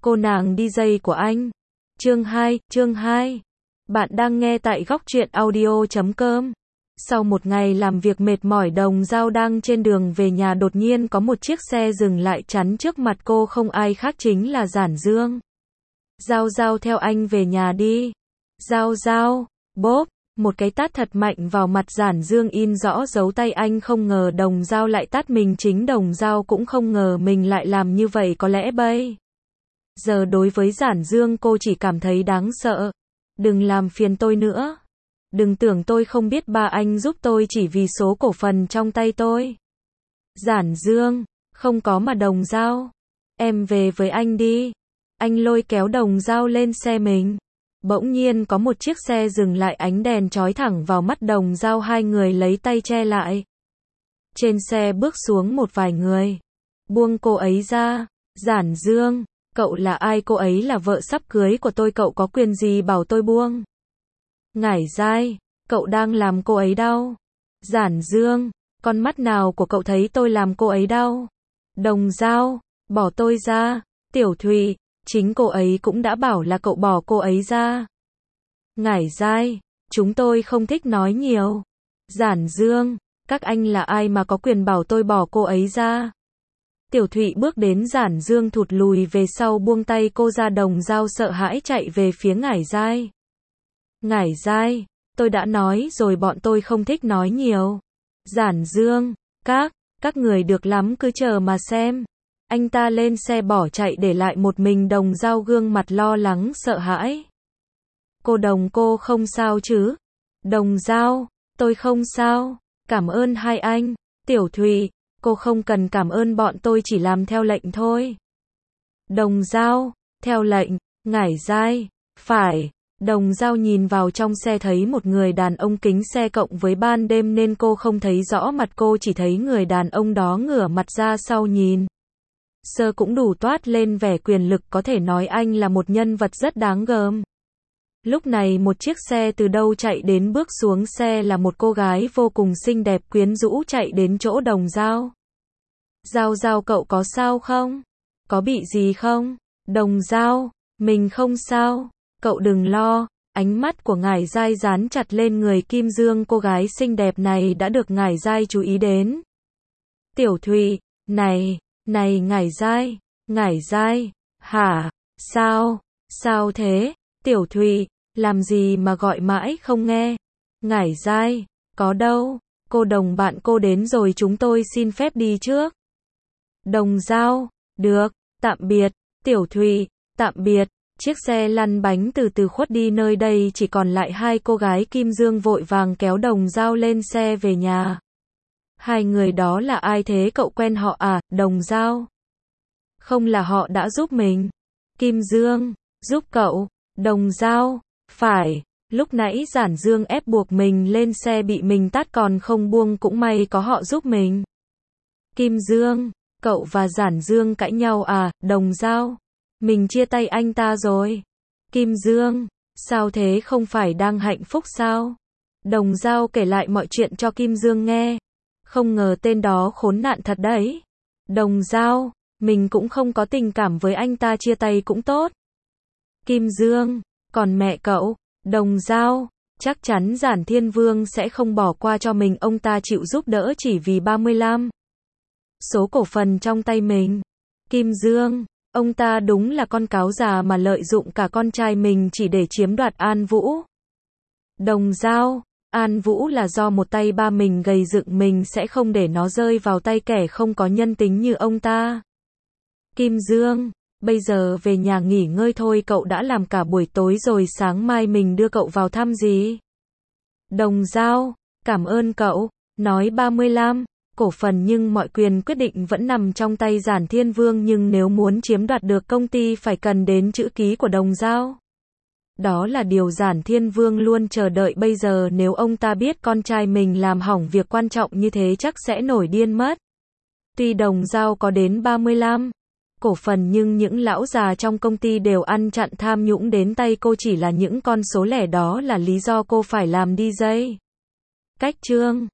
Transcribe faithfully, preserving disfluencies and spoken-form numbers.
Cô nàng đi dây của anh. Chương hai, chương hai. Bạn đang nghe tại góc truyện audio chấm com. Sau một ngày làm việc mệt mỏi, Đồng Dao đang trên đường về nhà, đột nhiên có một chiếc xe dừng lại chắn trước mặt cô, không ai khác chính là Giản Dương. Dao Dao, theo anh về nhà đi. Dao Dao, bốp, một cái tát thật mạnh vào mặt Giản Dương in rõ dấu tay. Anh không ngờ Đồng Dao lại tát mình, chính Đồng Dao cũng không ngờ mình lại làm như vậy. Có lẽ bây giờ đối với Giản Dương, cô chỉ cảm thấy đáng sợ. Đừng làm phiền tôi nữa. Đừng tưởng tôi không biết ba anh giúp tôi chỉ vì số cổ phần trong tay tôi. Giản Dương, không có mà Đồng Dao. Em về với anh đi. Anh lôi kéo Đồng Dao lên xe mình. Bỗng nhiên có một chiếc xe dừng lại, ánh đèn chói thẳng vào mắt Đồng Dao, hai người lấy tay che lại. Trên xe bước xuống một vài người. Buông cô ấy ra. Giản Dương, cậu là ai? Cô ấy là vợ sắp cưới của tôi, cậu có quyền gì bảo tôi buông? Ngải Giai, cậu đang làm cô ấy đau. Giản Dương, con mắt nào của cậu thấy tôi làm cô ấy đau? Đồng Dao, bỏ tôi ra. Tiểu Thụy, chính cô ấy cũng đã bảo là cậu bỏ cô ấy ra. Ngải Giai, chúng tôi không thích nói nhiều. Giản Dương, các anh là ai mà có quyền bảo tôi bỏ cô ấy ra? Tiểu Thụy bước đến Giản Dương, thụt lùi về sau, buông tay cô ra. Đồng Dao sợ hãi chạy về phía Ngải Giai. Ngải Giai, tôi đã nói rồi, bọn tôi không thích nói nhiều. Giản Dương, các, các người được lắm, cứ chờ mà xem. Anh ta lên xe bỏ chạy, để lại một mình Đồng Dao gương mặt lo lắng sợ hãi. Cô Đồng, cô không sao chứ? Đồng Dao, tôi không sao. Cảm ơn hai anh. Tiểu Thụy, cô không cần cảm ơn, bọn tôi chỉ làm theo lệnh thôi. Đồng Dao, theo lệnh. Ngải Giai, phải. Đồng Dao nhìn vào trong xe, thấy một người đàn ông, kính xe cộng với ban đêm nên cô không thấy rõ mặt, cô chỉ thấy người đàn ông đó ngửa mặt ra sau nhìn. Sơ cũng đủ toát lên vẻ quyền lực, có thể nói anh là một nhân vật rất đáng gờm. Lúc này một chiếc xe từ đâu chạy đến, bước xuống xe là một cô gái vô cùng xinh đẹp quyến rũ, chạy đến chỗ Đồng Dao. Dao Dao, cậu có sao không? Có bị gì không? Đồng Dao, mình không sao. Cậu đừng lo. Ánh mắt của Ngải Giai dán chặt lên người Kim Dương, cô gái xinh đẹp này đã được Ngải Giai chú ý đến. Tiểu Thụy, này, này Ngải Giai, Ngải Giai, hả, sao, sao thế? Tiểu Thụy, làm gì mà gọi mãi không nghe? Ngải Giai, có đâu, cô Đồng bạn cô đến rồi, chúng tôi xin phép đi trước. Đồng Dao, được, tạm biệt. Tiểu Thụy, tạm biệt. Chiếc xe lăn bánh từ từ khuất đi, nơi đây chỉ còn lại hai cô gái. Kim Dương vội vàng kéo Đồng Dao lên xe về nhà. Hai người đó là ai thế? Cậu quen họ à? Đồng Dao, không, là họ đã giúp mình. Kim Dương, giúp cậu? Đồng Dao, phải, lúc nãy Giản Dương ép buộc mình lên xe, bị mình tát còn không buông, cũng may có họ giúp mình. Kim Dương, cậu và Giản Dương cãi nhau à? Đồng Dao, mình chia tay anh ta rồi. Kim Dương, sao thế, không phải đang hạnh phúc sao? Đồng Dao kể lại mọi chuyện cho Kim Dương nghe. Không ngờ tên đó khốn nạn thật đấy. Đồng Dao, mình cũng không có tình cảm với anh ta, chia tay cũng tốt. Kim Dương, còn mẹ cậu? Đồng Dao, chắc chắn Giản Thiên Vương sẽ không bỏ qua cho mình, ông ta chịu giúp đỡ chỉ vì ba mươi lăm số cổ phần trong tay mình. Kim Dương, ông ta đúng là con cáo già mà lợi dụng cả con trai mình chỉ để chiếm đoạt An Vũ. Đồng Dao, An Vũ là do một tay ba mình gầy dựng, mình sẽ không để nó rơi vào tay kẻ không có nhân tính như ông ta. Kim Dương, bây giờ về nhà nghỉ ngơi thôi, cậu đã làm cả buổi tối rồi, sáng mai mình đưa cậu vào thăm gì. Đồng Dao, cảm ơn cậu. Nói ba mươi lăm cổ phần nhưng mọi quyền quyết định vẫn nằm trong tay Giản Thiên Vương, nhưng nếu muốn chiếm đoạt được công ty phải cần đến chữ ký của Đồng Dao. Đó là điều Giản Thiên Vương luôn chờ đợi, bây giờ nếu ông ta biết con trai mình làm hỏng việc quan trọng như thế chắc sẽ nổi điên mất. Tuy Đồng Dao có đến ba mươi lăm cổ phần nhưng những lão già trong công ty đều ăn chặn tham nhũng đến tay cô, chỉ là những con số lẻ, đó là lý do cô phải làm đi dây. Cách chương